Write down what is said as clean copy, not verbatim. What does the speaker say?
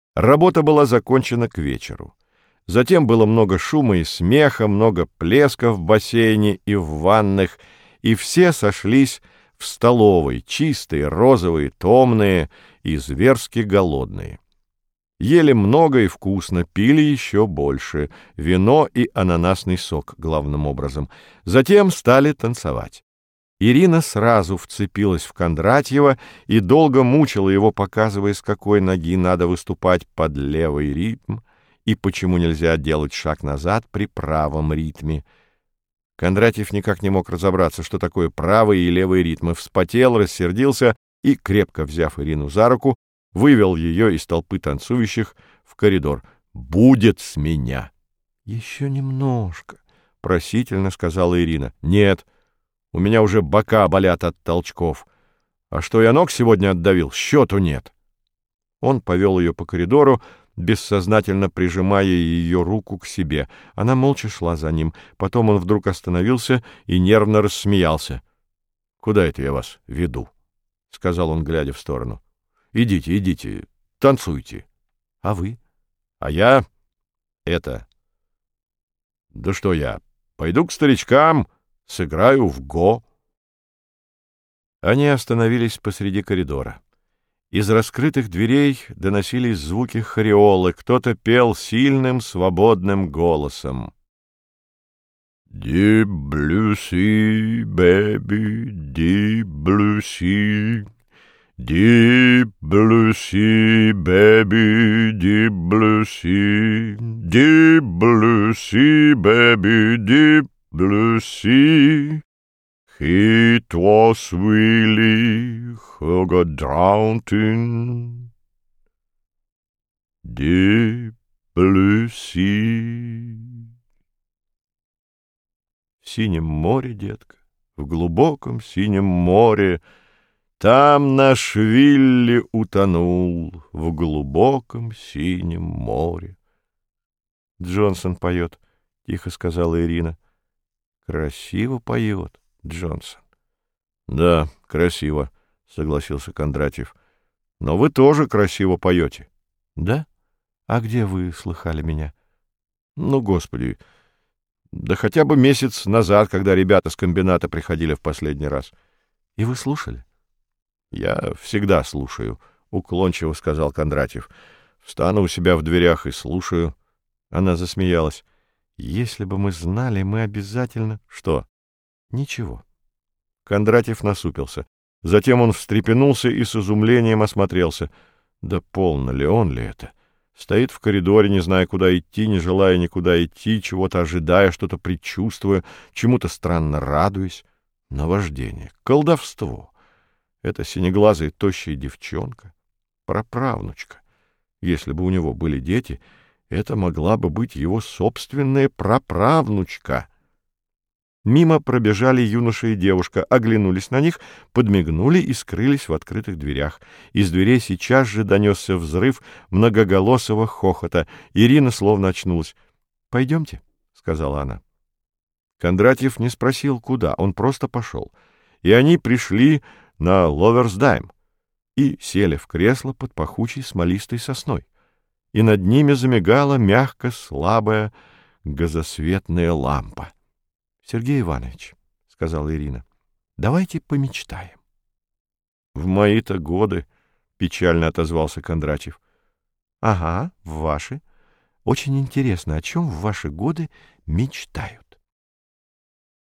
Работа была закончена к вечеру. Затем было много шума и смеха, много плеска в бассейне и в ваннах, и все сошлись в столовой, чистые, розовые, томные и зверски голодные. Ели много и вкусно, пили еще больше, вино и ананасный сок главным образом. Затем стали танцевать. Ирина сразу вцепилась в Кондратьева и долго мучила его, показывая, с какой ноги надо выступать под левый ритм и почему нельзя делать шаг назад при правом ритме. Кондратьев никак не мог разобраться, что такое правый и левый ритмы, вспотел, рассердился и, крепко взяв Ирину за руку, вывел ее из толпы танцующих в коридор. «Будет с меня!» «Еще немножко», — просительно сказала Ирина. «Нет, у меня уже бока болят от толчков. А что я ног сегодня отдавил, счету нет». Он повел ее по коридору, бессознательно прижимая ее руку к себе. Она молча шла за ним. Потом он вдруг остановился и нервно рассмеялся. «Куда это я вас веду?» — сказал он, глядя в сторону. «Идите, идите, танцуйте». «А вы?» «А я... Да что я? Пойду к старичкам, сыграю в го». Они остановились посреди коридора. Из раскрытых дверей доносились звуки хореолы. Кто-то пел сильным, свободным голосом. «Deep blue sea, baby, deep blue sea, deep blue sea, baby, deep blue sea, deep blue sea, baby, deep blue sea. It was Willie who got drowned in deep blue sea». В синем море, детка, в глубоком синем море, там наш Вилли утонул в глубоком синем море. «Джонсон поет», — тихо сказала Ирина. «Красиво поет Джонсон». «Да, красиво», — согласился Кондратьев. «Но вы тоже красиво поете». «Да? А где вы слыхали меня?» «Ну, Господи, да хотя бы месяц назад, когда ребята с комбината приходили в последний раз». «И вы слушали?» «Я всегда слушаю», — уклончиво сказал Кондратьев. «Встану у себя в дверях и слушаю». Она засмеялась. «Если бы мы знали, мы обязательно...» «Что?» «Ничего». Кондратьев насупился. Затем он встрепенулся и с изумлением осмотрелся. Да полно ли он ли это? Стоит в коридоре, не зная, куда идти, не желая никуда идти, чего-то ожидая, что-то предчувствуя, чему-то странно радуясь. Наваждение, колдовство. Это синеглазая тощая девчонка, праправнучка. Если бы у него были дети, это могла бы быть его собственная праправнучка. Мимо пробежали юноша и девушка, оглянулись на них, подмигнули и скрылись в открытых дверях. Из дверей сейчас же донесся взрыв многоголосого хохота. Ирина словно очнулась. «Пойдемте», — сказала она. Кондратьев не спросил, куда, он просто пошел. И они пришли на Ловерсдайм и сели в кресло под пахучей смолистой сосной. И над ними замигала мягко слабая газосветная лампа. «Сергей Иванович», — сказала Ирина, — «давайте помечтаем». «В мои-то годы», — печально отозвался Кондратьев. «Ага, в ваши. Очень интересно, о чем в ваши годы мечтают».